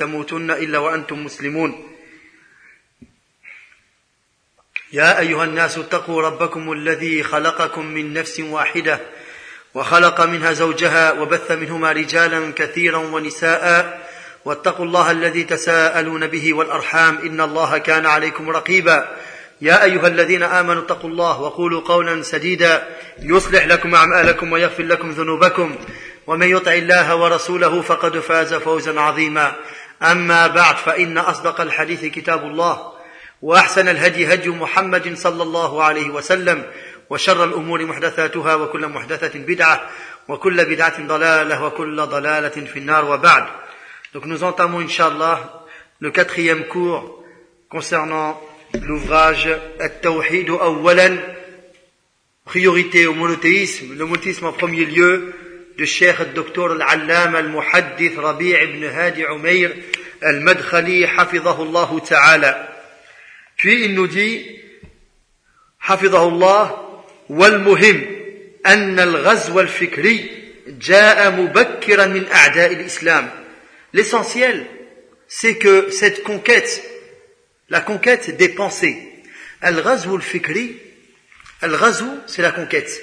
تموتن إلا وأنتم مسلمون يا أيها الناس اتقوا ربكم الذي خلقكم من نفس واحدة وخلق منها زوجها وبث منهما رجالا كثيرا ونساء واتقوا الله الذي تساءلون به والأرحام إن الله كان عليكم رقيبا يا أيها الذين آمنوا اتقوا الله وقولوا قولا سديدا يصلح لكم أعمالكم ويغفر لكم ذنوبكم ومن يطع الله ورسوله فقد فاز فوزا عظيما أما بعد فإن أصدق الحديث كتاب الله وأحسن الهدي هدي محمد صلى الله عليه وسلم وشر الأمور محدثاتها وكل محدثة بدعة وكل بدعة ضلالة وكل ضلالة في النار وبعد. Donc nous entamons Inch'Allah le 4e cours concernant l'ouvrage At-Tawhid Awwalan, priorité au monothéisme, le monothéisme en premier lieu, de Cheikh Dr Al-Allama Al-Muhaddith Rabi' ibn Hadi Umayr Al-Madkhali Hafidhahullah Ta'ala. Puis il nous dit Hafidhahullah wal-muhim anna al-ghazw al-fikri ja'a mubakkiran min a'da'i al-islam. L'essentiel, c'est que cette conquête, la conquête des pensées, al-ghazw al-fikri, al-ghazw, c'est la conquête.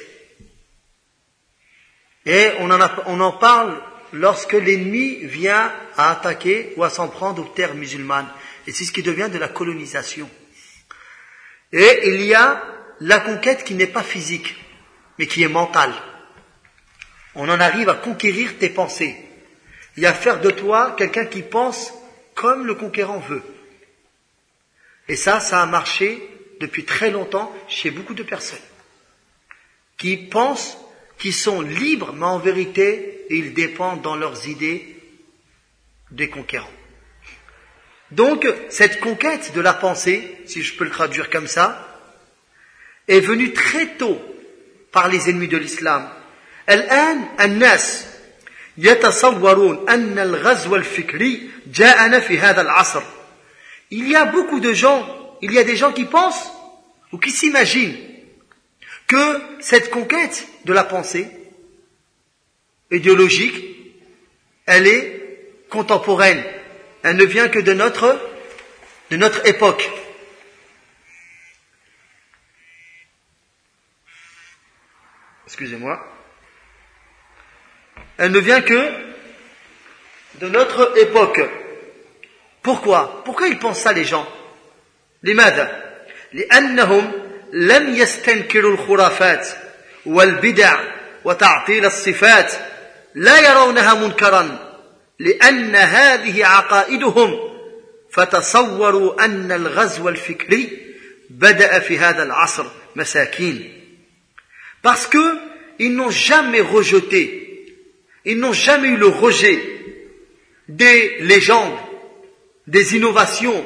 Et on en parle lorsque l'ennemi vient à attaquer ou à s'en prendre aux terres musulmanes. Et c'est ce qui devient de la colonisation. Et il y a la conquête qui n'est pas physique, mais qui est mentale. On en arrive à conquérir tes pensées. Et à faire de toi quelqu'un qui pense comme le conquérant veut. Et ça a marché depuis très longtemps chez beaucoup de personnes. Qui pensent qu'ils sont libres, mais en vérité, ils dépendent dans leurs idées des conquérants. Donc, cette conquête de la pensée, si je peux le traduire comme ça, est venue très tôt par les ennemis de l'islam. الآن الناس يتصورون أن الغزو الفكري جاءنا في هذا العصر. Il y a beaucoup de gens, il y a des gens qui pensent ou qui s'imaginent que cette conquête de la pensée idéologique, elle est contemporaine. Elle ne vient que de notre époque. Excusez-moi. Elle ne vient que de notre époque. Pourquoi ils pensent ça les gens? لماذا؟ لأنهم لم يستنكروا الخرافات والبدع وتعطيل الصفات لا يرونها منكرا لأن هذه عقائدهم فتصوروا أن الغزو الفكري بدأ في هذا العصر مساكين. Parce que ils n'ont jamais rejeté, ils n'ont jamais eu le rejet des légendes, des innovations,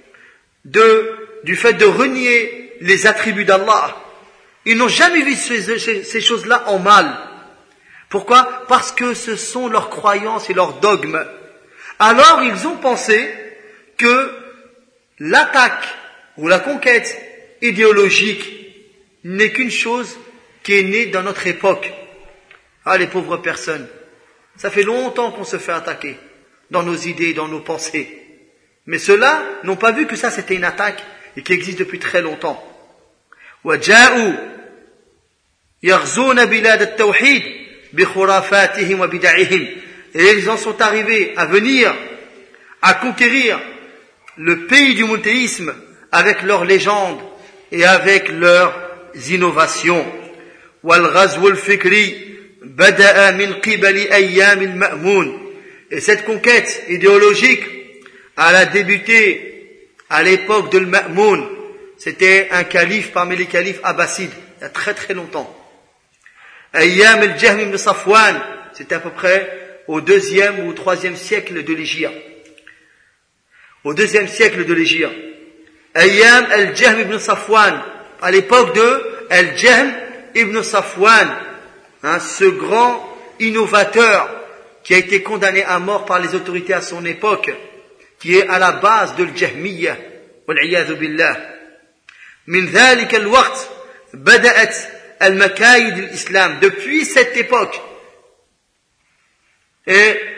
du fait de renier les attributs d'Allah. Ils n'ont jamais vu ces choses-là en mal. Pourquoi? Parce que ce sont leurs croyances et leurs dogmes. Alors ils ont pensé que l'attaque ou la conquête idéologique n'est qu'une chose qui est née dans notre époque. Ah, les pauvres personnes, ça fait longtemps qu'on se fait attaquer dans nos idées, dans nos pensées. Mais ceux-là n'ont pas vu que ça c'était une attaque et qui existe depuis très longtemps. وَجَاءُوا يَغْزُونَ بِلَادَ التَّوْحِيدِ بِخُرَافَاتِهِمْ وَبِدَعِهِمْ. Et ils en sont arrivés à venir, à conquérir le pays du monothéisme avec leurs légendes et avec leurs innovations. وَالْغَزْوُ الْفِكْرِ بَدَأَ مِنْ قِبَلِ أَيَّامِ الْمَأْمُونِ. Et cette conquête idéologique, elle a débuté à l'époque de l'Ma'moun. C'était un calife parmi les califes abbassides, il y a très très longtemps. Ayyam al-Jahm ibn Safwan, c'était à peu près au 2e ou 3e siècle de l'Hégire. Au 2e siècle de l'Hégire. Ayyam al-Jahm ibn Safwan, à l'époque de al-Jahm ibn Safwan, ce grand innovateur qui a été condamné à mort par les autorités à son époque, qui est à la base de l'Jahmiyya, wal-'iyadhu billah. من ذلك الوقت بدأت المكايد الإسلام. Depuis cette époque, et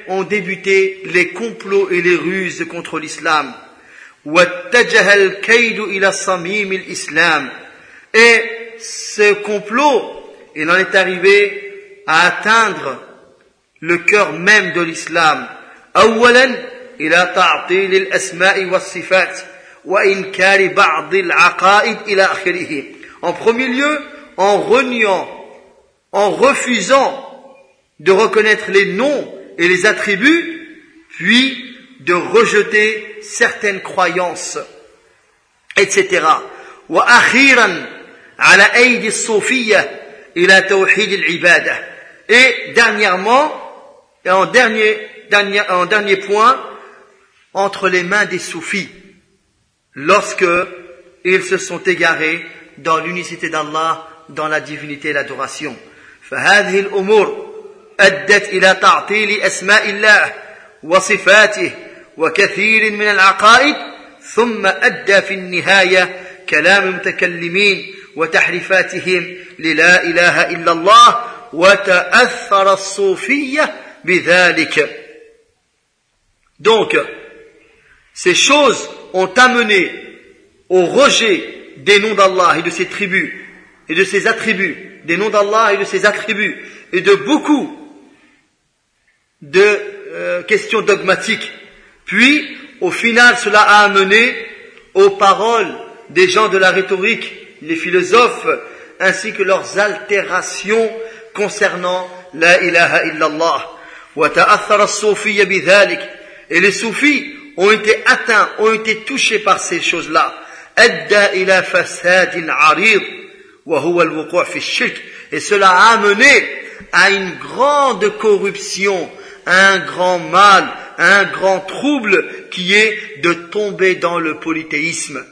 ont débuté les complots et les ruses contre l'islam. واتجه الكيد إلى صميم الإسلام. Et ce complot, il en est arrivé à atteindre le cœur même de l'islam. أولا إلى تعطيل الأسماء والصفات وإنكار بعض العقائد إلى آخره. En premier lieu, en reniant, en refusant de reconnaître les noms et les attributs, puis de rejeter certaines croyances, etc. وأخيرا على أيدي الصوفية إلى توحيد العبادة. Et dernièrement, et en dernier point, entre les mains des soufis, lorsque ils se sont égarés dans l'unicité d'Allah, dans la divinité et l'adoration. فهذه الأمور أدت إلى تعطيل أسماء الله وصفاته وكثير من العقائد ثم أدى في النهاية كلام المتكلمين وتحريفاتهم للا إله إلا الله وتأثر الصوفية بذلك. Donc, ces choses ont amené au rejet des noms d'Allah et de ses tribus et de ses attributs, des noms d'Allah et de ses attributs, et de beaucoup de questions dogmatiques. Puis, au final, cela a amené aux paroles des gens de la rhétorique, les philosophes, ainsi que leurs altérations concernant la ilaha illallah. وَتَأَثَّرَ الصُّوفِيَّ بِذَلِكَ. Et les soufis ont été atteints, ont été touchés par ces choses-là. أَدَّى إِلَى فَسَادٍ عَرِيضٍ وَهُوَ الْوُقُوعُ فِي الشِّرْكِ. Et cela a amené à une grande corruption, un grand mal, un grand trouble qui est de tomber dans le polythéisme.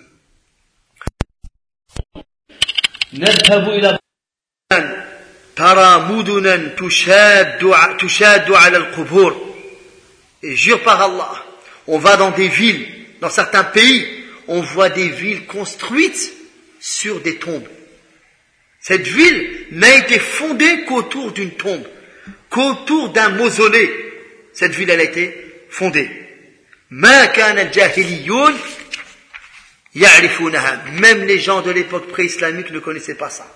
نذهب إلى ترى مدنا تشاد على القبور. Et jure par Allah, on va dans des villes, dans certains pays, on voit des villes construites sur des tombes. Cette ville n'a été fondée qu'autour d'une tombe, qu'autour d'un mausolée. Cette ville, elle a été fondée. ما كان الجاهليون يعرفونها. Même les gens de l'époque pré-islamique ne connaissaient pas ça.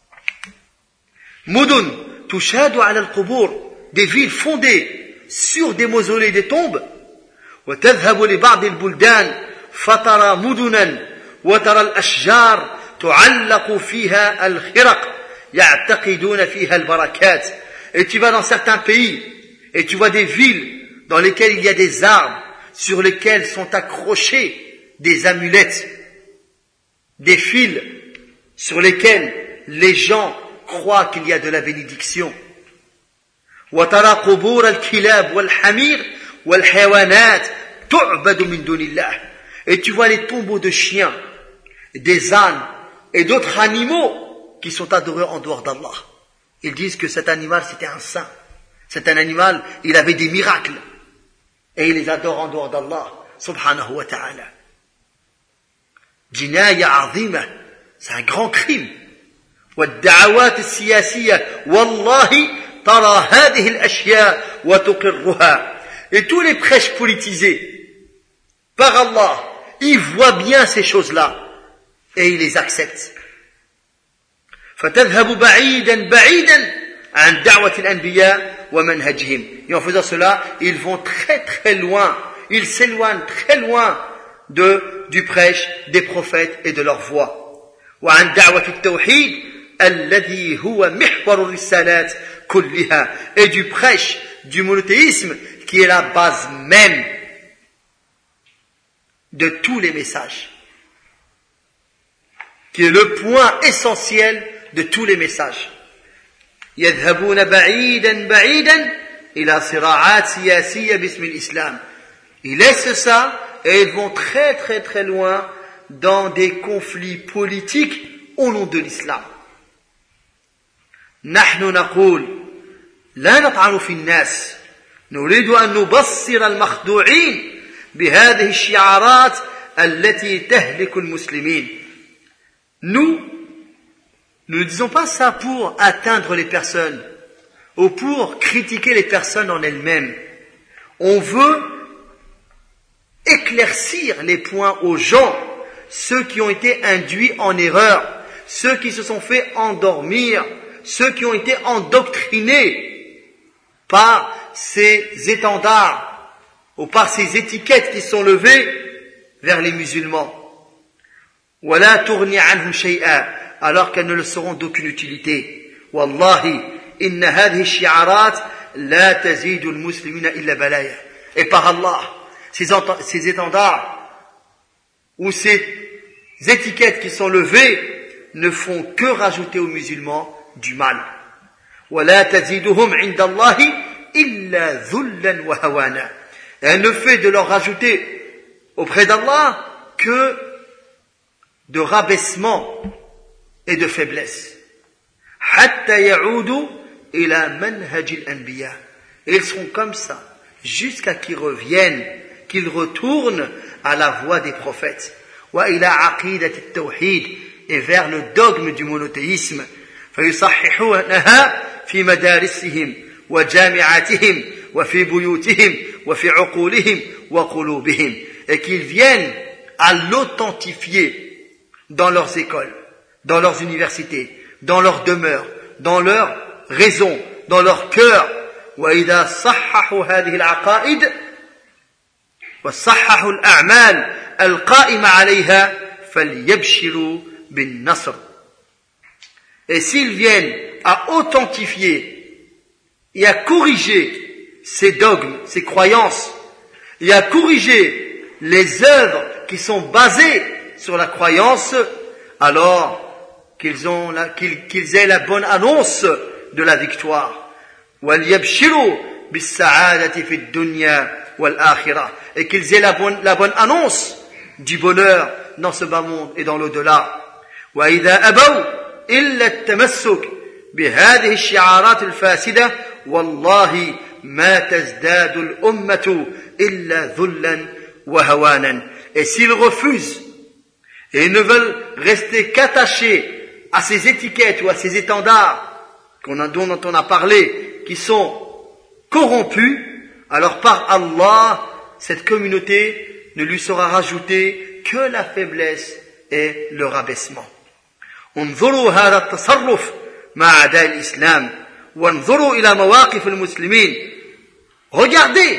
مدن تشاد على القبور. Des villes fondées sur des mausolées, des tombes. وتذهب لبعض البلدان فترى مدنا وترى الأشجار تعلق فيها الخرق يعتقدون فيها البركات. Et tu vas dans certains pays et tu vois des villes dans lesquelles il y a des arbres sur lesquels sont accrochés des amulettes, des fils sur lesquels les gens croient qu'il y a de la bénédiction. وترى قبور الكلاب والحمير والحيوانات تعبد من دون الله. Et tu vois les tombeaux de chiens, des ânes et d'autres animaux qui sont adorés en dehors d'Allah. Ils disent que cet animal c'était un saint, c'est un animal, il avait des miracles et ils les adorent en dehors d'Allah subhanahu wa ta'ala. جناية عظيمة, c'est un grand crime. والدعوات السياسية والله ترى هذه الأشياء وتقرها. Et tous les prêches politisés par Allah, ils voient bien ces choses-là et ils les acceptent. فتذهب بعيدا بعيدا عن دعوة الأنبياء ومنهجهم. Et en faisant cela, ils vont très très loin, ils s'éloignent très loin du prêche des prophètes et de leur voix. وعن دعوة التوحيد الذي هو محور الرسالات كلها. Et du prêche du monothéisme qui est la base même de tous les messages, qui est le point essentiel de tous les messages. يذهبون بعيدا بعيدا إلى صراعات سياسية باسم الإسلام. Ils laissent ça et ils vont très très très loin dans des conflits politiques au nom de l'islam. نحن نقول لا نطعن في الناس, نريد أن نبصر المخدوعين بهذه الشعارات التي تهلك المسلمين. Nous ne disons pas ça pour atteindre les personnes ou pour critiquer les personnes en elles-mêmes. On veut éclaircir les points aux gens, ceux qui ont été induits en erreur, ceux qui se sont fait endormir, ceux qui ont été endoctrinés par ces étendards ou par ces étiquettes qui sont levées vers les musulmans. وَلَا تُغْنِ عَنْهُ شَيْئًا, alors qu'elles ne le seront d'aucune utilité. وَاللَّهِ إِنَّ هَذِهِ الشِّعَارَاتِ لَا تَزِيدُ الْمُسْلِمِينَ إِلَّا بَلَايًا. Et par Allah, ces étendards ou ces étiquettes qui sont levées ne font que rajouter aux musulmans du mal. وَلَا تَزِيدُهُمْ عِنْدَ اللَّهِ إِلَّا ذُلًّا وَهَوَانًا. Et elle ne fait de leur rajouter auprès d'Allah que de rabaissement et de faiblesse. حَتَّى يَعُودُوا إِلَى مَنْهَجِ الْأَنْبِيَاءِ. Et ils seront comme ça jusqu'à qu'ils reviennent, qu'ils retournent à la voie des prophètes. وَإِلَى عَقِيدَةِ التَّوْحِيدِ, et vers le dogme du monothéisme. فَيُصَحِّحُونَهَا فِي مَدَارِسِهِمْ وَجَامِعَاتِهِمْ وَفِي بُيُوتِهِمْ وَفِي عُقُولِهِمْ وَقُلُوبِهِمْ, et qu'ils viennent à l'authentifier dans leurs écoles, dans leurs universités, dans leurs demeures, dans leurs raisons, dans leur cœur. وَإِذَا صَحَّحُوا هَذِهِ الْعَقَائِدِ وَصَحَّحُوا الْأَعْمَالِ الْقَائِمَةَ عَلَيْهَا فَلْيَبْشِرُوا بِالنَّصْرِ. Et s'ils viennent à authentifier et à corriger ces dogmes, ces croyances, et à corriger les œuvres qui sont basées sur la croyance, alors qu'ils aient la bonne annonce de la victoire. وَلْيَبْشِرُوا بِالسَّعَادَةِ فِي الدُّنْيَا وَالْآخِرَةِ, et qu'ils aient la bonne annonce du bonheur dans ce bas monde et dans l'au-delà. وَإِذَا أَبَوْا إِلَّا التَّمَسُّكَ بِهَذِهِ الشِّعَارَاتِ الْفَاسِدَةِ وَاللَّهِ مَا تَزْدَادُ الْأُمَّةُ إِلَّا ذُلًّا وَهَوَانًا. Et s'ils refusent et ne veulent rester qu'attachés à ces étiquettes ou à ces étendards dont on a parlé, qui sont corrompus, alors par Allah, cette communauté ne lui sera rajoutée que la faiblesse et le rabaissement. انظروا هذا التصرف مع أعداء الإسلام وانظروا إلى مواقف المسلمين. Regardez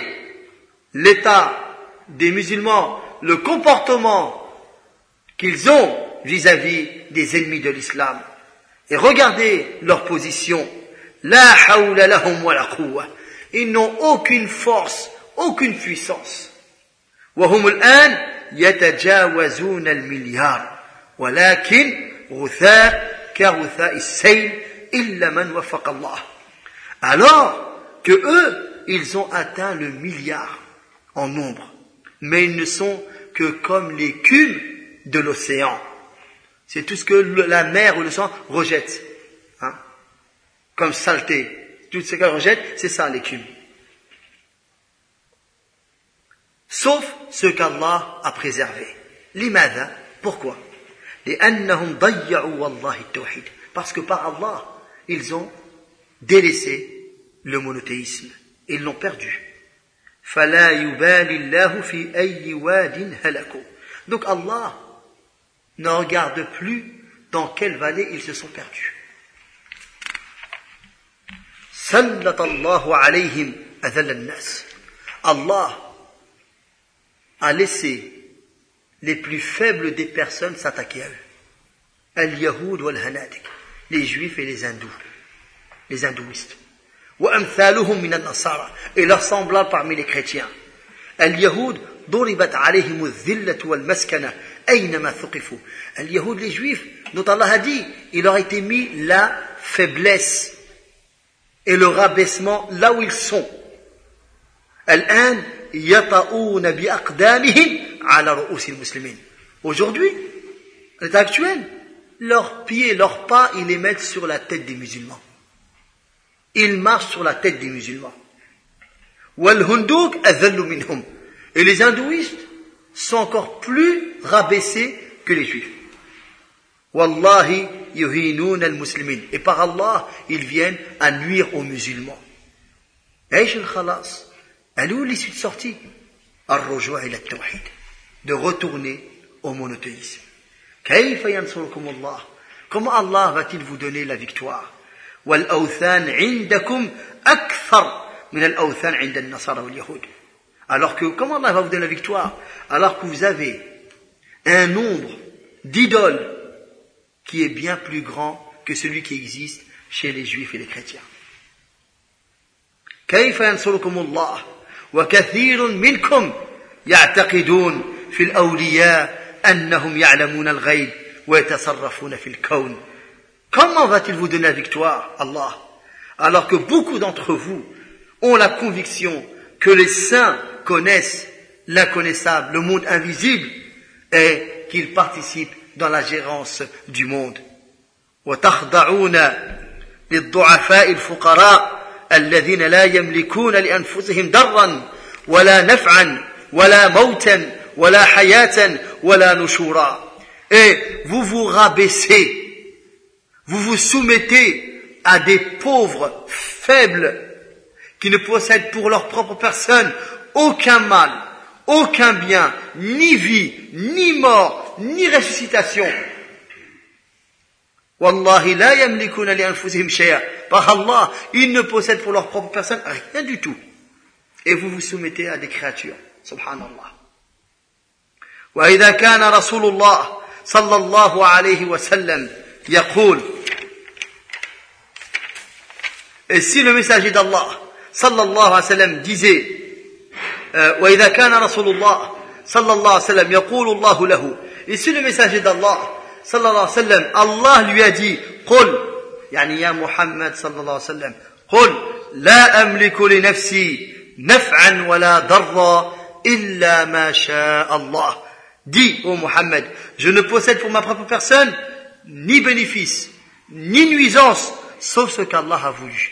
l'état des musulmans, le comportement qu'ils ont vis-à-vis des ennemis de l'islam. Et regardez leur position. La hawla lahum wa la quwwa. Ils n'ont aucune force, aucune puissance. وهم الآن يتجاوزون المليار ولكن غثاء كغثاء السيل إلا من وفق الله. Alors que eux, ils ont atteint le milliard en nombre, mais ils ne sont que comme l'écume de l'océan. C'est tout ce que la mer ou le sang rejette, hein, comme saleté. Tout ce qu'elle rejette, c'est ça l'écume. Sauf ce qu'Allah a préservé. Limadha, pourquoi? لأنهم ضيعوا والله التوحيد. Parce que par Allah, ils ont délaissé le monothéisme. Ils l'ont perdu. فلا يبالي الله في أي واد هلكوا. Donc Allah ne regarde plus dans quelle vallée ils se sont perdus. سلط الله عليهم أذل الناس. Allah a laissé les plus faibles des personnes s'attaquer à eux. Al-Yahoud wal-Hanadik, les juifs et les hindous, les hindouistes. وأمثالهم من النصارى, et leurs semblables parmi les chrétiens. Al-Yahoud ضربت عليهم الذلة والمسكنة أينما ثقفوا. Al-Yahoud, les juifs, dont Allah a dit, il leur a été mis la faiblesse et le rabaissement là où ils sont. الآن يطؤون بأقدامهم على رؤوس المسلمين. Aujourd'hui, à l'état actuel, leurs pieds, leurs pas, ils les mettent sur la tête des musulmans. Ils marchent sur la tête des musulmans. وَالْهُنْدُوكَ أَذَلُّ مِنْهُمْ. Et les hindouistes sont encore plus rabaissés que les juifs. وَاللَّهِ يُهِينُونَ الْمُسْلِمِينَ. Et par Allah, ils viennent à nuire aux musulmans. إيش الخلاص؟ Elle est où l'issue de sortie? Ar-rujou' ila at-tawhid, de retourner au monothéisme. Kayfa yansurukum Allah? Comment Allah va-t-il vous donner la victoire? Wal awthan 'indakum akthar min al-awthan 'inda an-nasara wal yahud. Alors que comment Allah va vous donner la victoire? Alors que vous avez un nombre d'idoles qui est bien plus grand que celui qui existe chez les juifs et les chrétiens. كيف ينصركم الله وكثير منكم يعتقدون في الأولياء أنهم يعلمون الغيب ويتصرفون في الكون. Comment va-t-il vous donner la victoire, Allah, alors que beaucoup d'entre vous ont la conviction que les saints connaissent l'inconnaissable, le monde invisible, et qu'ils participent dans la gérance du monde. وتخضعون للضعفاء الفقراء الذين لا يملكون لأنفسهم ضرا ولا نفعا ولا موتا ولا حياة ولا نشورا. Et vous vous rabaissez, vous vous soumettez à des pauvres faibles qui ne possèdent pour leur propre personne aucun mal, aucun bien, ni vie, ni mort, ni ressuscitation. Wallahi la yamlikuna li anfusihim shay'a. Par Allah, ils ne possèdent pour leur propre personne rien du tout. Et vous vous soumettez à des créatures. Subhanallah. Wa idha kana Rasulullah sallallahu alayhi wa sallam yaqul. Et si le messager d'Allah sallallahu alayhi wa sallam disait wa idha kana Rasulullah sallallahu alayhi wa sallam yaqulu Allahu lahu. Et si le messager d'Allah sallallahu alayhi wa sallam, Allah lui a dit, قل, يعني يا محمد صلى الله عليه وسلم, قل لا أملك لنفسي نفعا ولا ضرا إلا ما شاء الله. Dis, ô Muhammad, je ne possède pour ma propre personne ni bénéfice, ni nuisance, sauf ce qu'Allah a voulu.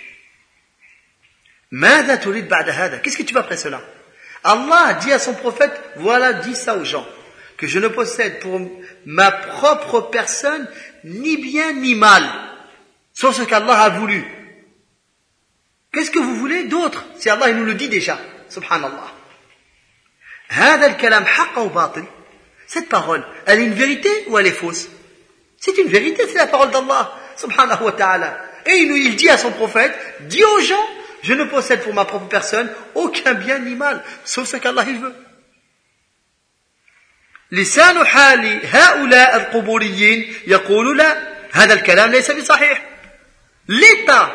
ماذا تريد بعد هذا? Qu'est-ce que tu veux après cela? Allah a dit à son prophète, voilà, dis ça aux gens, que je ne possède pour ma propre personne ni bien ni mal, sauf ce qu'Allah a voulu. Qu'est-ce que vous voulez d'autre? Si Allah il nous le dit déjà, subhanallah. هذا الكلام حق أو باطل? Cette parole, elle est une vérité ou elle est fausse? C'est une vérité, c'est la parole d'Allah, subhanahu wa ta'ala. Et il dit à son prophète, dis aux gens, je ne possède pour ma propre personne aucun bien ni mal, sauf ce qu'Allah il veut. لسان حال هؤلاء القبوريين يقول لا هذا الكلام ليس بصحيح. L'état,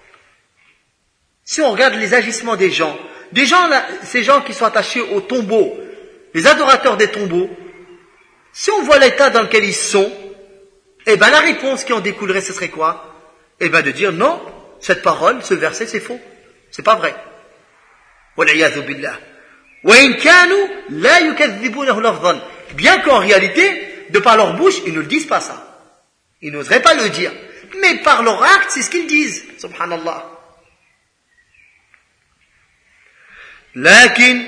si on regarde les agissements des gens là, ces gens qui sont attachés aux tombeaux, les adorateurs des tombeaux, si on voit l'état dans lequel ils sont, eh ben la réponse qui en découlerait ce serait quoi? Eh ben de dire non, cette parole, ce verset c'est faux, c'est pas vrai. والعياذ بالله. وإن كانوا لا يكذبونه لفظا. Bien qu'en réalité, de par leur bouche, ils ne le disent pas ça. Ils n'oseraient pas le dire. Mais par leur acte, c'est ce qu'ils disent. Subhanallah. لكن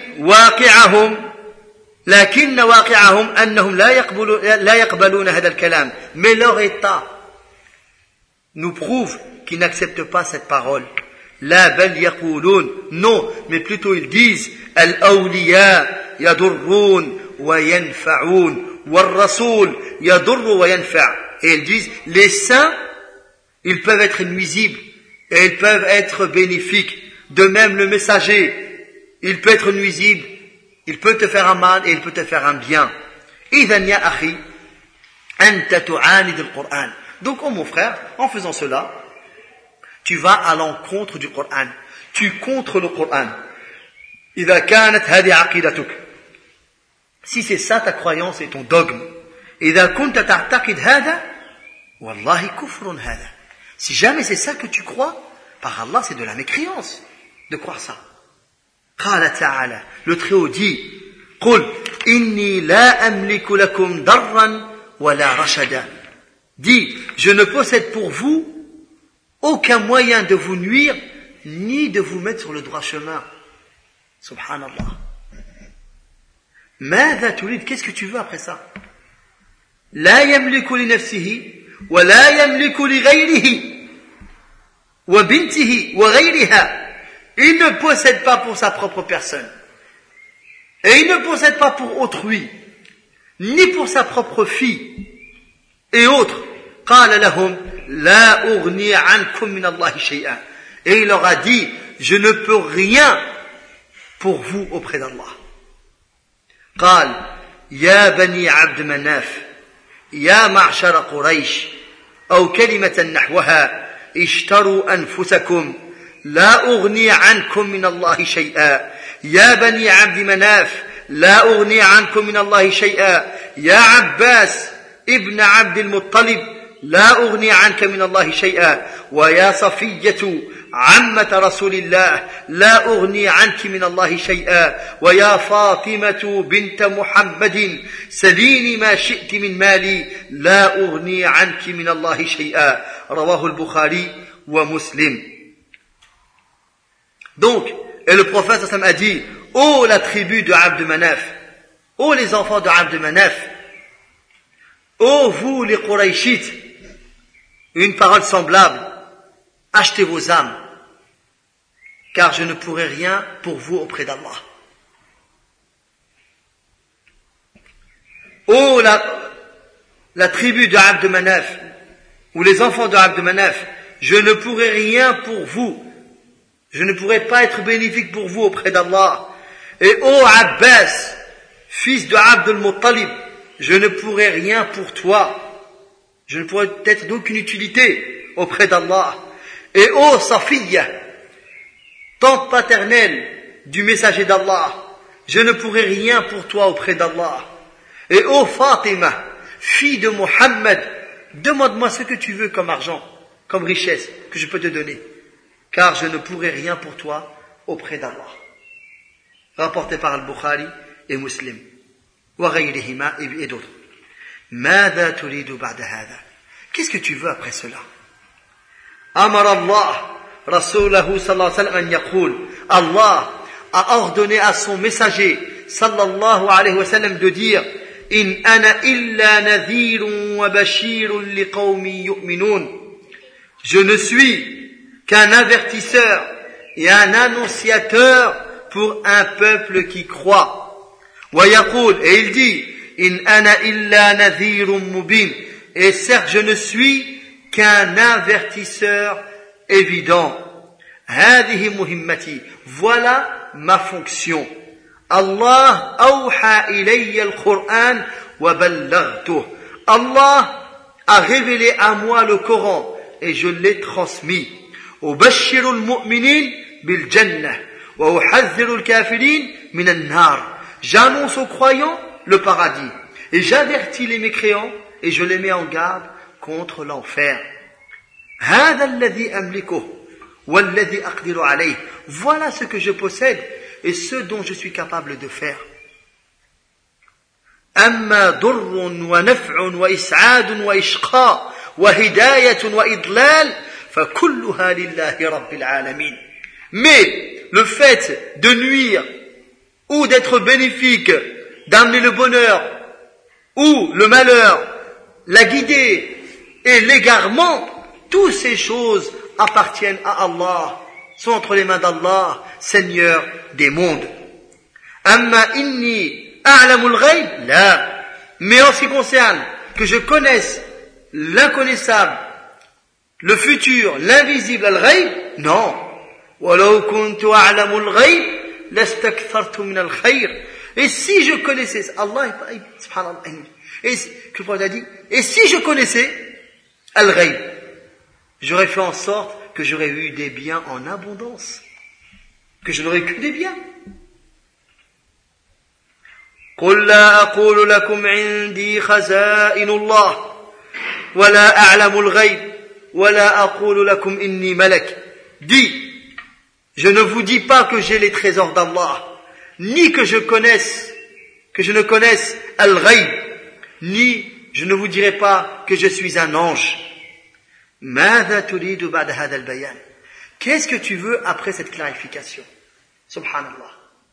واقعهم أنهم لا يقبلون هذا الكلام. Mais leur état nous prouve qu'ils n'acceptent pas cette parole. لا بل يقولون. Non, mais plutôt ils disent الأولياء يضرون وينفعون والرسول يضر وينفع. Et ils disent les saints, ils peuvent être nuisibles et ils peuvent être bénéfiques. De même le messager, il peut être nuisible, il peut te faire un mal et il peut te faire un bien. إذن يا أخي أنت تعاند القرآن. Donc oh mon frère, en faisant cela, tu vas à l'encontre du Coran, tu contres le Coran. إذا كانت هذه عقيدتك. Si c'est ça ta croyance et ton dogme, إذا كنت تعتقد هذا والله كفر هذا. Si jamais c'est ça que tu crois, par Allah c'est de la mécréance de croire ça. قال تعالى, le Très-Haut dit, قل إني لا أملك لكم ضرا ولا رشدا. Dis, je ne possède pour vous aucun moyen de vous nuire ni de vous mettre sur le droit chemin. Subhanallah. ماذا تريد? Qu'est-ce que tu veux après ça? لا يملك لنفسه ولا يملك لغيره وبنته وغيرها. Il ne possède pas pour sa propre personne. Et il ne possède pas pour autrui, ni pour sa propre fille et autres. قال لهم لا أغني عنكم من الله شيئا. Et il leur a dit, je ne peux rien pour vous auprès d'Allah. قال يا بني عبد مناف يا معشر قريش أو كلمة نحوها اشتروا أنفسكم لا أغني عنكم من الله شيئا يا بني عبد مناف لا أغني عنكم من الله شيئا يا عباس ابن عبد المطلب لا أغني عنك من الله شيئا ويا صفية عمة رسول الله لا أغني عنك من الله شيئا ويا فاطمة بنت محمد سليني ما شئت من مالي لا أغني عنك من الله شيئا رواه البخاري ومسلم. Donc, et le prophète sallam a dit, ô la tribu de Abd Manaf, ô les enfants de Abd Manaf, ô vous les Qurayshites, une parole semblable, achetez vos âmes, car je ne pourrai rien pour vous auprès d'Allah. Ô la tribu de Abd Manaf, ou les enfants de Abd Manaf, je ne pourrai rien pour vous, je ne pourrai pas être bénéfique pour vous auprès d'Allah. Et ô Abbas, fils de Abd al-Muttalib, je ne pourrai rien pour toi, je ne pourrai être d'aucune utilité auprès d'Allah. Et ô Safiya, tante paternelle du messager d'Allah, je ne pourrai rien pour toi auprès d'Allah. Et ô Fatima, fille de Mohammed, demande-moi ce que tu veux comme argent, comme richesse, que je peux te donner, car je ne pourrai rien pour toi auprès d'Allah. Rapporté par Al-Bukhari et Muslim, wa ghayrihima et d'autres. ماذا تريد بعد هذا? Qu'est-ce que tu veux après cela? أمر الله رسوله صلى الله عليه وسلم أن يقول. Allah a ordonné à son messager صلى الله عليه وسلم de dire إن أنا إلا نذير وبشير لقوم يؤمنون. Je ne suis qu'un avertisseur et un annonciateur pour un peuple qui croit. ويقول, et il dit إن أنا إلا نذير مبين. Et certes, je ne suis qu'un avertisseur évident. هذه مهمتي. Voilà ma fonction. Allah أوحى إلي القرآن وبلغته. Allah a révélé à moi le Coran et je l'ai transmis. أبشر المؤمنين بالجنة وأحذر الكافرين من النار. J'annonce aux croyants le paradis et j'avertis les mécréants et je les mets en garde contre l'enfer. هذا الذي أملكه والذي أقدر عليه. Voilà ce que je possède et ce dont je suis capable de faire. أما ضر ونفع وإسعاد وإشقاء وهداية وإضلال فكلها لله رب العالمين. Mais le fait de nuire ou d'être bénéfique, d'amener le bonheur ou le malheur, la guider et l'égarement, toutes ces choses appartiennent à Allah, sont entre les mains d'Allah, Seigneur des mondes. Amma inni a'lamul ghayb, la. Mais en ce qui concerne que je connaisse l'inconnaissable, le futur, l'invisible, al-ghayb, non. Walau kuntu a'lamul ghayb, lastakthartu min al-khayr. Et si je connaissais, Allah, subhanallah, et que le prophète a dit, et si je connaissais al-ghayb, j'aurais fait en sorte que j'aurais eu des biens en abondance, que je n'aurais que des biens. قل لا أقول لكم عندي خزائن الله ولا أعلم الغيب ولا أقول لكم إني ملك. Dis, je ne vous dis pas que j'ai les trésors d'Allah, ni que je ne connaisse al-ghayb, ni je ne vous dirai pas que je suis un ange. ماذا تريد بعد هذا البيان? Qu'est-ce que tu veux après cette clarification? Subhanallah.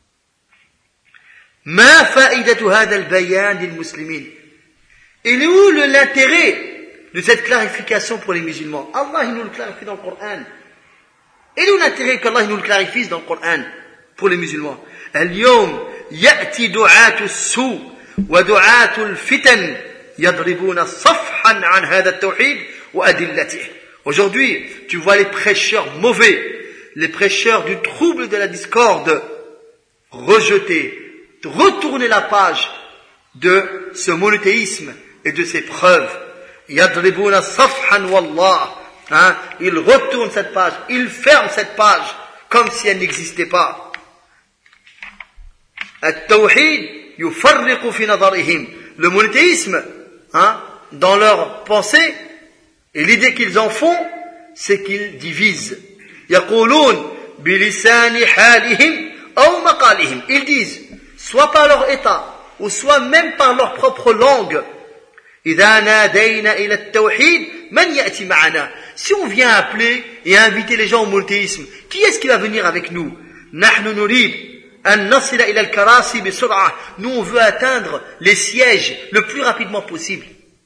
ما فائدة هذا البيان للمسلمين? Il est où l'intérêt de cette clarification pour les musulmans? Allah il nous le clarifie dans le Coran. Et nous l'intérêt qu'Allah nous le clarifie dans le Coran pour les musulmans. اليوم يأتي دعاة السوء ودعاة الفتن يضربون صفحا عن هذا التوحيد وأدلته. Aujourd'hui, tu vois les prêcheurs mauvais, les prêcheurs du trouble de la discorde, rejeter, retourner la page de ce monothéisme et de ses preuves. يضربون صفحا والله. Ils retournent cette page, ils ferment cette page comme si elle n'existait pas. التوحيد يفرق في نظرهم. Le monothéisme, dans leur pensée et l'idée qu'ils en font, c'est qu'ils divisent. يقولون بلسان حالهم أو مقالهم. Ils disent, soit par leur état, ou soit même par leur propre langue. إذا نادينا إلى التوحيد من يأتي معنا. Si on vient appeler et inviter les gens au monothéisme, qui est-ce qui va venir avec nous? نحن نريد أن نصل إلى الكراسي بسرعة. Nous on veut atteindre les sièges le plus rapidement possible.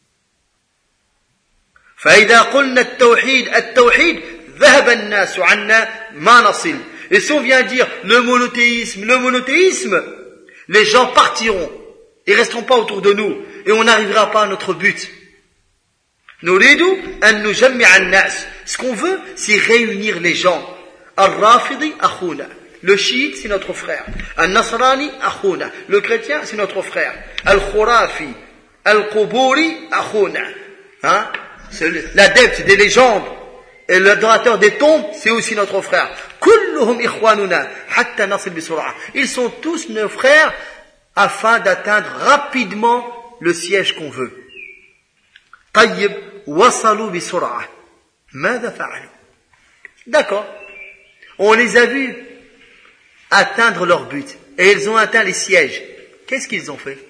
فإذا قلنا التوحيد ذهب الناس عنا ما نصل. Et si on vient dire le monothéisme, les gens partiront et resteront pas autour de nous et on n'arrivera pas à notre but. نريد أن نجمع الناس. Ce qu'on veut, c'est réunir les gens. الرافضي أخونا. Le chiite, c'est notre frère. Al-Nasrani, akhuna. Le chrétien, c'est notre frère. Al-Khurafi, Al-Quburi, akhuna. L'adepte des légendes et l'adorateur des tombes, c'est aussi notre frère. Kulluhum ikhwanuna, hatta nasil bisur'a. Ils sont tous nos frères afin d'atteindre rapidement le siège qu'on veut. Tayyib, wasalu bisur'a. Mada fa'alu. D'accord. On les a vus atteindre leur but. Et ils ont atteint les sièges. Qu'est-ce qu'ils ont fait?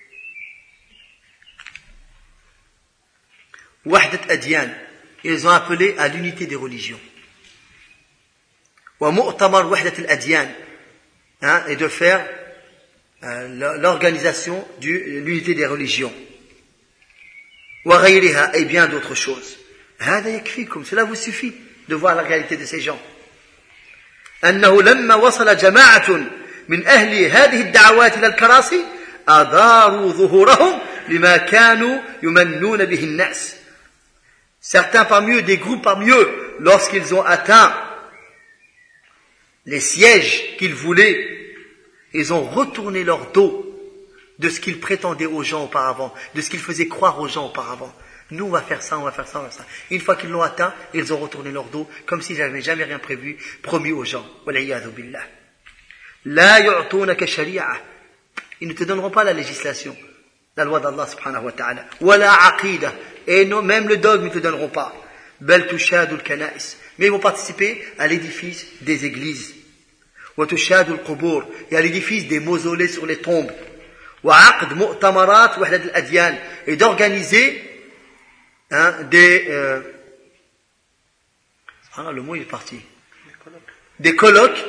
Wahdat Adyan. Ils ont appelé à l'unité des religions. Wa mu'tamar Wahdat al-Adyan. Et de faire l'organisation de l'unité des religions. Wa ghayriha, et bien d'autres choses. Hada yakfikum. Cela vous suffit de voir la réalité de ces gens. أنه لما وصل جماعة من أهل هذه الدعوات إلى الكراسي أداروا ظهورهم لما كانوا يمنون به الناس. Certains parmi eux, des groupes parmi eux, lorsqu'ils ont atteint les sièges qu'ils voulaient, ils ont retourné leur dos de ce qu'ils prétendaient aux gens auparavant, de ce qu'ils faisaient croire aux gens auparavant. Nous, on va faire ça, on va faire ça, on va faire ça. Une fois qu'ils l'ont atteint, ils ont retourné leur dos, comme s'ils n'avaient jamais rien promis aux gens. Wal'iyadhu billah. La yu'tunaka shari'a. Ils ne te donneront pas la législation, la loi d'Allah subhanahu wa ta'ala. Wala aqida. Et non, même le dogme, ils ne te donneront pas. Bal tushadu al-kana'is. Mais ils vont participer à l'édifice des églises. Wa tushadu al-qubur. Et à l'édifice des mausolées sur les tombes. Wa aqd mu'tamarat wahdat al-adyan. Et d'organiser le mot il est parti. Des colloques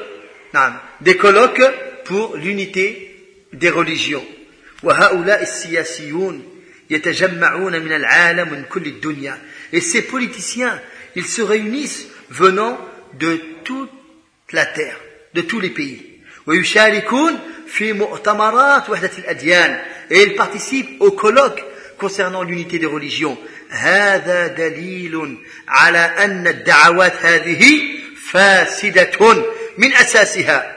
pour l'unité des religions. Et ces politiciens, ils se réunissent venant de toute la terre, de tous les pays. Et ils participent aux colloques concernant l'unité des religions. هذا دليل على أن الدعوات هذه فاسدة من أساسها.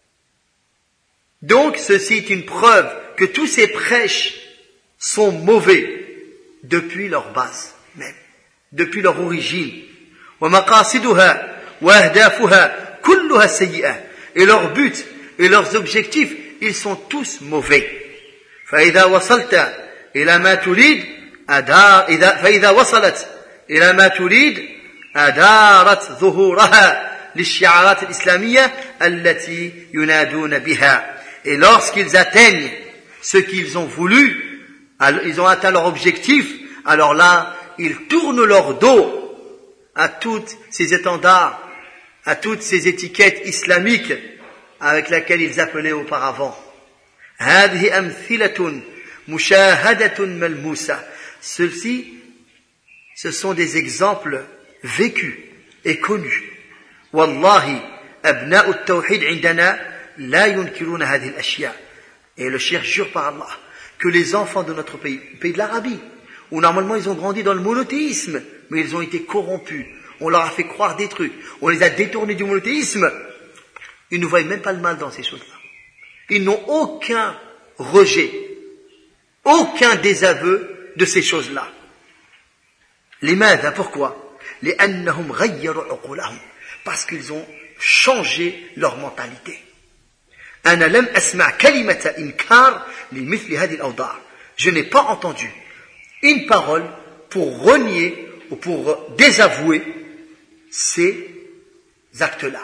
Donc ceci est une preuve que tous ces prêches sont mauvais depuis leur base même, depuis leur origine. ومقاصدها وأهدافها كلها سيئة. Et leurs buts et leurs objectifs, ils sont tous mauvais. فإذا وصلت إلى ما تريد فإذا وصلت إلى ما تريد أدارت ظهورها للشعارات الإسلامية التي ينادون بها. Et lorsqu'ils atteignent ce qu'ils ont voulu, ils ont atteint leur objectif, alors là, ils tournent leur dos à toutes ces étendards, à toutes ces étiquettes islamiques avec lesquelles ils appelaient auparavant. هذه أمثلة مشاهدة ملموسة. Ceux-ci, ce sont des exemples vécus et connus. والله أبناء التوحيد عندنا لا ينكرون هذه الأشياء. Et le cheikh jure par Allah que les enfants de notre pays, le pays de l'Arabie, où normalement ils ont grandi dans le monothéisme, mais ils ont été corrompus, on leur a fait croire des trucs, on les a détournés du monothéisme, ils ne voient même pas le mal dans ces choses-là. Ils n'ont aucun rejet, aucun désaveu de ces choses-là. لماذا? Pourquoi? لأنهم غيروا عقولهم, parce qu'ils ont changé leur mentalité. أنا لم أسمع كلمة إنكار لمثل هذه الأوضاع. Je n'ai pas entendu une parole pour renier ou pour désavouer ces actes-là.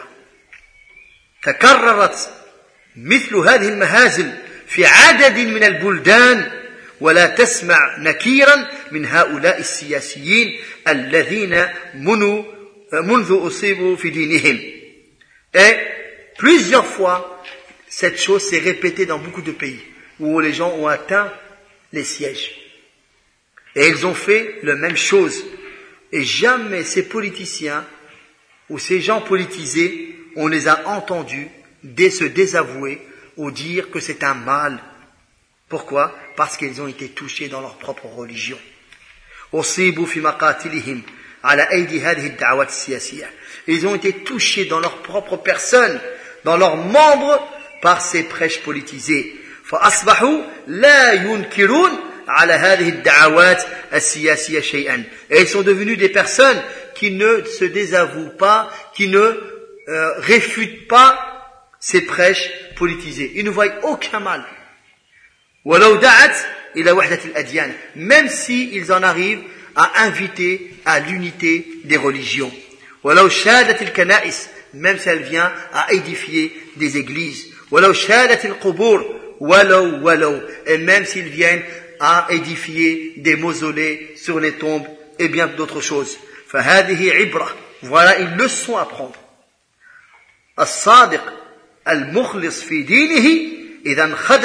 تكررت مثل هذه المهازل في عدد من البلدان ولا تسمع نكيرا من هؤلاء السياسيين الذين منذ أصيبوا في دينهم. Et plusieurs fois, cette chose s'est répétée dans beaucoup de pays où les gens ont atteint les sièges. Et ils ont fait la même chose. Et jamais ces politiciens ou ces gens politisés, on les a entendus se désavouer ou dire que c'est un mal. Pourquoi? Parce qu'ils ont été touchés dans leur propre religion. أصيبوا في مقاتلهم على أيدي هذه الدعوات السياسية. Ils ont été touchés dans leur propre personne, dans leurs membres, par ces prêches politisées. فأصبحوا لا ينكرون على هذه الدعوات السياسية شيئا. Et ils sont devenus des personnes qui ne se désavouent pas, qui ne réfutent pas ces prêches politisées. Ils ne voient aucun mal. ولو دعت إلى وحدة الأديان, même si ils en arrivent à inviter à l'unité des religions. ولو شادت الكنائس, même si elle vient à édifier des églises. ولو شادت القبور, ولو, et même s'ils viennent à édifier des mausolées sur les tombes et bien d'autres choses. فهذه عبرة, voilà une leçon à prendre. الصادق المخلص في دينه إذا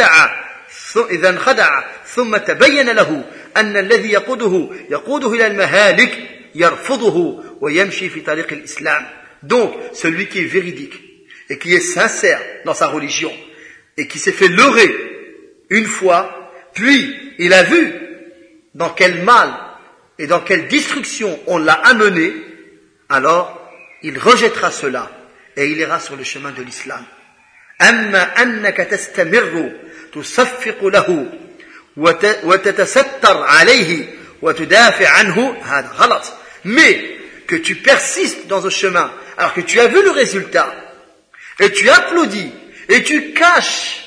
انخدع ثم تبين له أن الذي يقوده إلى المهالك يرفضه ويمشي في طريق الإسلام. Donc, celui qui est véridique et qui est sincère dans sa religion et qui s'est fait leurrer une fois, puis il a vu dans quel mal et dans quelle destruction on l'a amené, alors il rejettera cela et il ira sur le chemin de l'islam. أما أنك تستمر تصفق له وتتستر عليه وتدافع عنه, هذا غلط. Mais que tu persistes dans un chemin alors que tu as vu le résultat et tu applaudis et tu caches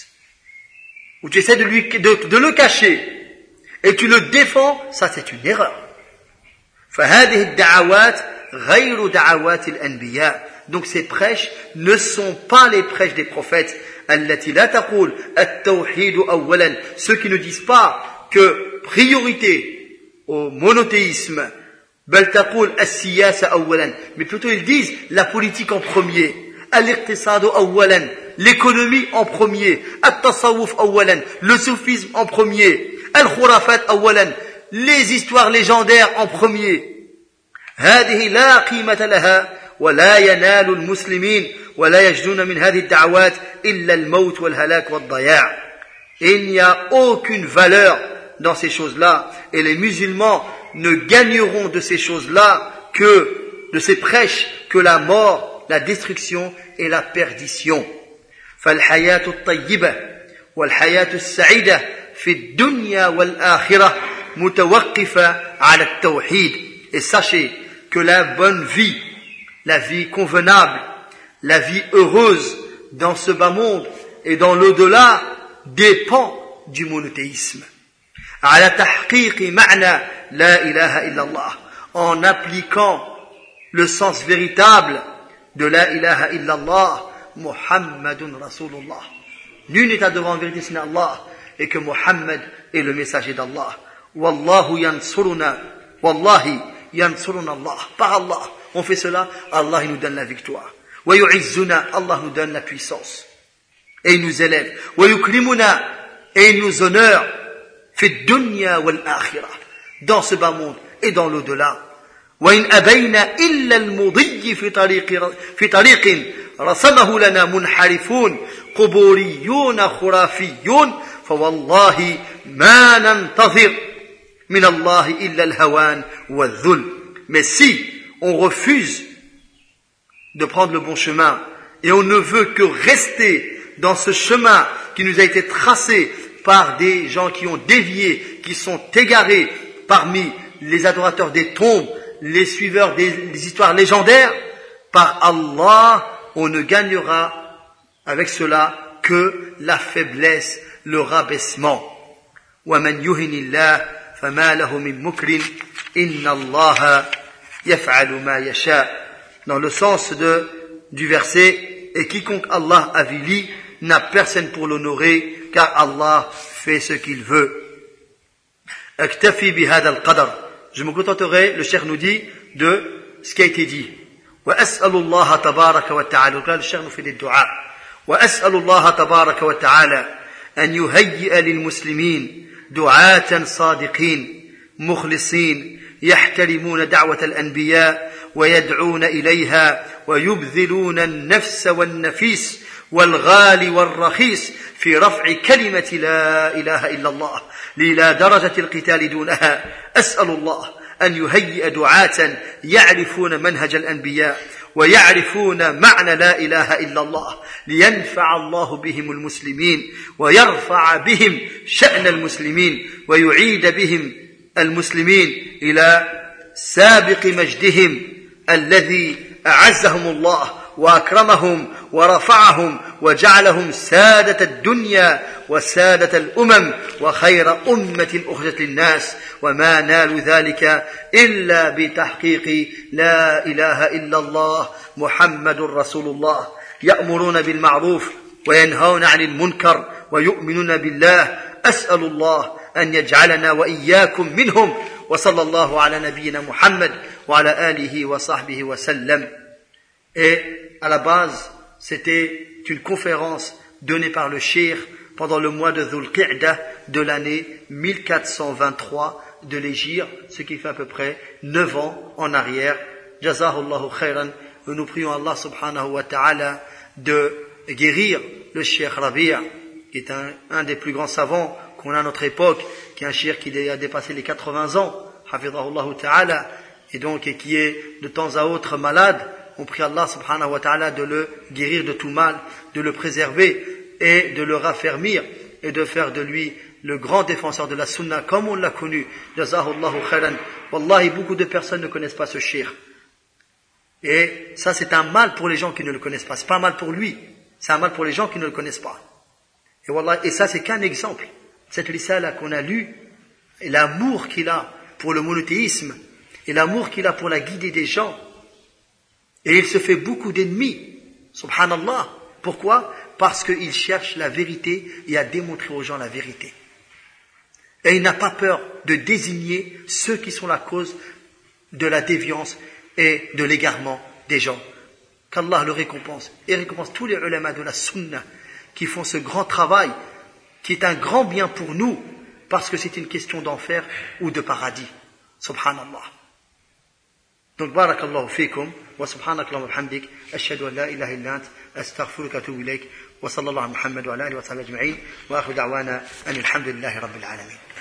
ou tu essaies de le cacher et tu le défends, ça c'est une erreur. فهذه الدعوات غير دعوات الأنبياء. Donc ces prêches ne sont pas les prêches des prophètes. التي لا تقول التوحيد أولا, ceux qui ne disent pas que priorité au monothéisme, بل تقول السياسة أولا, mais plutôt ils disent la politique en premier, الاقتصاد أولا, l'économie en premier, التصوف أولا, le soufisme en premier, الخرافات أولا, les histoires légendaires en premier. هذه لا قيمة لها ولا ينال المسلمين ولا يجدون من هذه الدعوات إلا الموت والهلاك والضياع. Et il n'y a aucune valeur dans ces choses-là, et les musulmans ne gagneront de ces choses-là que de ces prêches que la mort, la destruction et la perdition. فالحياة الطيبة والحياة السعيدة في الدنيا والآخرة متوقفة على التوحيد. Et sachez que la bonne vie, la vie convenable, la vie heureuse dans ce bas monde et dans l'au-delà dépend du monothéisme. على تحقيق معنى لا إله إلا الله, en appliquant le sens véritable de la ilaha illallah, Muhammadun Rasulullah. Nul n'est adoré en vérité sinon Allah, et que Muhammad est le messager d'Allah. Wallahu yansuruna, wallahi yansuruna Allah. Par Allah, on fait cela, Allah il nous donne la victoire. Wa yu'izzuna, Allah nous donne la puissance. Et il nous élève. Wa yukrimuna, et il nous honore. Fi dunya wal akhirah, dans ce bas monde et dans l'au-delà. وإن أبينا إلا المضي في طريق رسمه لنا منحرفون قبوريون خرافيون فوالله ما ننتظر من الله إلا الهوان والذل. Mais si on refuse de prendre le bon chemin et on ne veut que rester dans ce chemin qui nous a été tracé par des gens qui ont dévié, qui sont égarés parmi les adorateurs des tombes, les suiveurs des histoires légendaires, par Allah, on ne gagnera avec cela que la faiblesse, le rabaissement. وَمَنْ يُهِنِ اللَّهِ فَمَا لَهُ مِنْ مُكْرٍ إِنَّ اللَّهَ يَفْعَلُ مَا يَشَاءُ. Dans le sens du verset, et quiconque Allah avilit n'a personne pour l'honorer, car Allah fait ce qu'il veut. أكتفي بهذا القدر. Je me contenterai, le cheikh nous dit, de ce qui a été dit. وأسأل الله تبارك وتعالى. Donc là, le cheikh nous fait des du'a. وأسأل الله تبارك وتعالى أن يهيئ للمسلمين دعاة صادقين مخلصين يحترمون دعوة الأنبياء ويدعون إليها ويبذلون النفس والنفيس والغالي والرخيص في رفع كلمة لا إله إلا الله إلى درجة القتال دونها. أسأل الله أن يهيئ دعاة يعرفون منهج الأنبياء ويعرفون معنى لا إله إلا الله لينفع الله بهم المسلمين ويرفع بهم شأن المسلمين ويعيد بهم المسلمين إلى سابق مجدهم الذي أعزهم الله وأكرمهم ورفعهم وجعلهم سادة الدنيا وسادة الأمم وخير أمة أخرجت للناس وما نالوا ذلك إلا بتحقيق لا إله إلا الله محمد رسول الله يأمرون بالمعروف وينهون عن المنكر ويؤمنون بالله. أسأل الله أن يجعلنا وإياكم منهم وصلى الله على نبينا محمد وعلى آله وصحبه وسلم. Et à la base, c'était une conférence donnée par le cheikh pendant le mois de Dhul Qa'dah de l'année 1423 de l'Hégire, ce qui fait à peu près 9 ans en arrière. Jazahullahu khairan. Nous prions Allah subhanahu wa ta'ala de guérir le cheikh Rabi', qui est un des plus grands savants qu'on a à notre époque, qui est un cheikh qui a dépassé les 80 ans, hafidhahullahu ta'ala, et donc et qui est de temps à autre malade. On prie Allah subhanahu wa ta'ala de le guérir de tout mal, de le préserver et de le raffermir et de faire de lui le grand défenseur de la sunna comme on l'a connu. Jazahullahu khairan. Wallahi, beaucoup de personnes ne connaissent pas ce cheikh. Et ça, c'est un mal pour les gens qui ne le connaissent pas. C'est pas un mal pour lui. C'est un mal pour les gens qui ne le connaissent pas. Et wallahi, et ça, c'est qu'un exemple. Cette risala qu'on a lue, et l'amour qu'il a pour le monothéisme, et l'amour qu'il a pour la guider des gens. Et il se fait beaucoup d'ennemis, subhanallah. Pourquoi? Parce qu'il cherche la vérité et à démontrer aux gens la vérité. Et il n'a pas peur de désigner ceux qui sont la cause de la déviance et de l'égarement des gens. Qu'Allah le récompense. Et récompense tous les ulama de la sunna qui font ce grand travail, qui est un grand bien pour nous, parce que c'est une question d'enfer ou de paradis. Subhanallah. Donc, barakallahu fikum, wa subhanakallahumma wa bihamdik, ashhadu an la ilaha illa ant, astaghfiruka wa atubu ilayk, wa sallallahu ala Muhammad wa ala alihi wa sahbihi ajma'in, wa akhiru da'wana anil hamdulillahi rabbil alamin.